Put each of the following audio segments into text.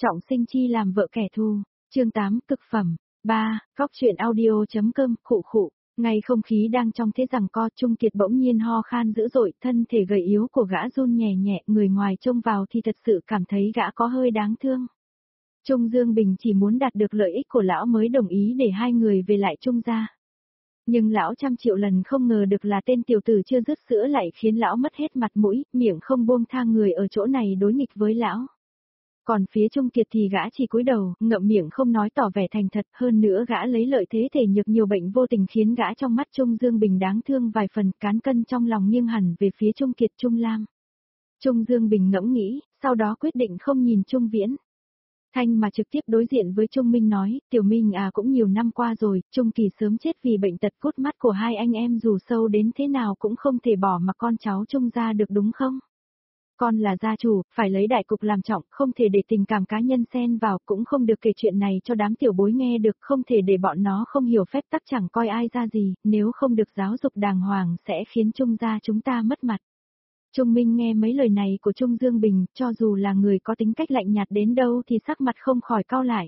Trọng sinh chi làm vợ kẻ thù, chương 8, cực phẩm. 3. Cóc truyện audio.com, khụ khụ. Ngay không khí đang trong thế giằng co, Trung Kiệt bỗng nhiên ho khan dữ dội, thân thể gầy yếu của gã run nhẹ nhẹ, người ngoài trông vào thì thật sự cảm thấy gã có hơi đáng thương. Trung Dương Bình chỉ muốn đạt được lợi ích của lão mới đồng ý để hai người về lại Trung gia. Nhưng lão trăm triệu lần không ngờ được là tên tiểu tử chưa dứt sữa lại khiến lão mất hết mặt mũi, miệng không buông tha người ở chỗ này đối nghịch với lão. Còn phía Trung Kiệt thì gã chỉ cúi đầu, ngậm miệng không nói tỏ vẻ thành thật, hơn nữa gã lấy lợi thế thể nhược nhiều bệnh vô tình khiến gã trong mắt Trung Dương Bình đáng thương vài phần, cán cân trong lòng nghiêng hẳn về phía Trung Kiệt Trung Lam. Trung Dương Bình ngẫm nghĩ, sau đó quyết định không nhìn Trung Viễn Thanh mà trực tiếp đối diện với Trung Minh nói, Tiểu Minh à, cũng nhiều năm qua rồi, Trung Kỳ sớm chết vì bệnh tật cút mắt của hai anh em, dù sâu đến thế nào cũng không thể bỏ mặc con cháu Trung gia được đúng không? Con là gia chủ, phải lấy đại cục làm trọng, không thể để tình cảm cá nhân xen vào, cũng không được kể chuyện này cho đám tiểu bối nghe được, không thể để bọn nó không hiểu phép tắc chẳng coi ai ra gì, nếu không được giáo dục đàng hoàng sẽ khiến Trung gia chúng ta mất mặt. Trung Minh nghe mấy lời này của Trung Dương Bình, cho dù là người có tính cách lạnh nhạt đến đâu thì sắc mặt không khỏi cau lại.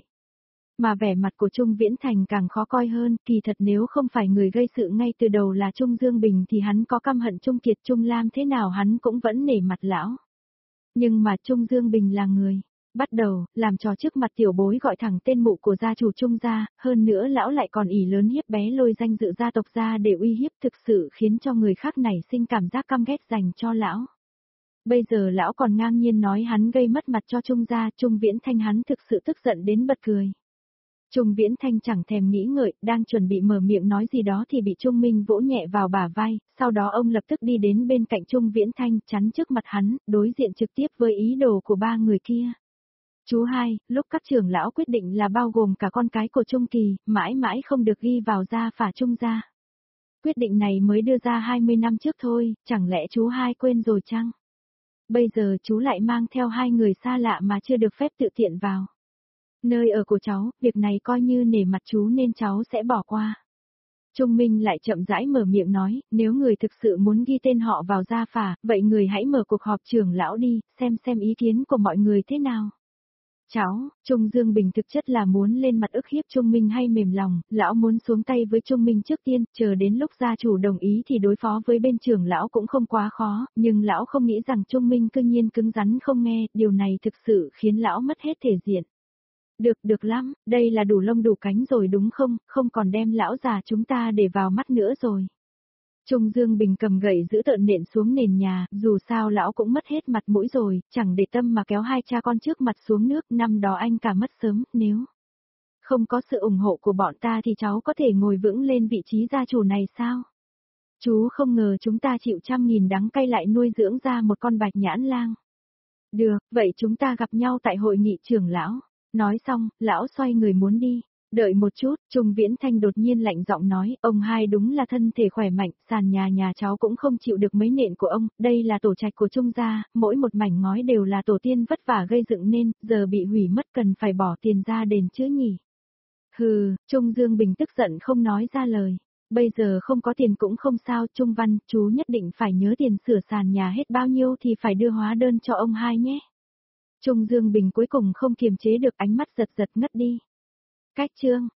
Mà vẻ mặt của Trung Viễn Thành càng khó coi hơn, kỳ thật nếu không phải người gây sự ngay từ đầu là Trung Dương Bình thì hắn có căm hận Trung Kiệt Trung Lam thế nào hắn cũng vẫn nể mặt lão. Nhưng mà Trung Dương Bình là người bắt đầu làm trò trước mặt tiểu bối gọi thẳng tên mụ của gia chủ Trung gia, hơn nữa lão lại còn ỷ lớn hiếp bé lôi danh dự gia tộc ra để uy hiếp, thực sự khiến cho người khác nảy sinh cảm giác căm ghét dành cho lão. Bây giờ lão còn ngang nhiên nói hắn gây mất mặt cho Trung gia, Trung Viễn Thanh hắn thực sự tức giận đến bật cười. Trung Viễn Thanh chẳng thèm nghĩ ngợi, đang chuẩn bị mở miệng nói gì đó thì bị Trung Minh vỗ nhẹ vào bả vai, sau đó ông lập tức đi đến bên cạnh Trung Viễn Thanh, chắn trước mặt hắn, đối diện trực tiếp với ý đồ của ba người kia. Chú hai, lúc các trưởng lão quyết định là bao gồm cả con cái của Trung Kỳ, mãi mãi không được ghi vào gia phả Trung gia. Quyết định này mới đưa ra 20 năm trước thôi, chẳng lẽ chú hai quên rồi chăng? Bây giờ chú lại mang theo hai người xa lạ mà chưa được phép tự tiện vào nơi ở của cháu, việc này coi như nể mặt chú nên cháu sẽ bỏ qua. Trung Minh lại chậm rãi mở miệng nói, nếu người thực sự muốn ghi tên họ vào gia phả, vậy người hãy mở cuộc họp trưởng lão đi, xem ý kiến của mọi người thế nào. Cháu, Trung Dương Bình thực chất là muốn lên mặt ức hiếp Trung Minh hay mềm lòng, lão muốn xuống tay với Trung Minh trước tiên, chờ đến lúc gia chủ đồng ý thì đối phó với bên trưởng lão cũng không quá khó, nhưng lão không nghĩ rằng Trung Minh cương nhiên cứng rắn không nghe, điều này thực sự khiến lão mất hết thể diện. Được lắm, đây là đủ lông đủ cánh rồi đúng không, không còn đem lão già chúng ta để vào mắt nữa rồi. Trung Dương Bình cầm gậy giữ tợn nện xuống nền nhà, dù sao lão cũng mất hết mặt mũi rồi, chẳng để tâm mà kéo hai cha con trước mặt xuống nước, năm đó anh cả mất sớm, nếu không có sự ủng hộ của bọn ta thì cháu có thể ngồi vững lên vị trí gia chủ này sao? Chú không ngờ chúng ta chịu 100.000 đắng cay lại nuôi dưỡng ra một con bạch nhãn lang. Được, vậy chúng ta gặp nhau tại hội nghị trưởng lão. Nói xong, lão xoay người muốn đi. Đợi một chút, Trung Viễn Thanh đột nhiên lạnh giọng nói, ông hai đúng là thân thể khỏe mạnh, sàn nhà cháu cũng không chịu được mấy nện của ông, đây là tổ trạch của Trung gia, mỗi một mảnh ngói đều là tổ tiên vất vả gây dựng nên, giờ bị hủy mất cần phải bỏ tiền ra đền chứ nhỉ. Hừ, Trung Dương Bình tức giận không nói ra lời. Bây giờ không có tiền cũng không sao, Trung Văn, chú nhất định phải nhớ tiền sửa sàn nhà hết bao nhiêu thì phải đưa hóa đơn cho ông hai nhé. Trung Dương Bình cuối cùng không kiềm chế được ánh mắt giật ngất đi. Cách chương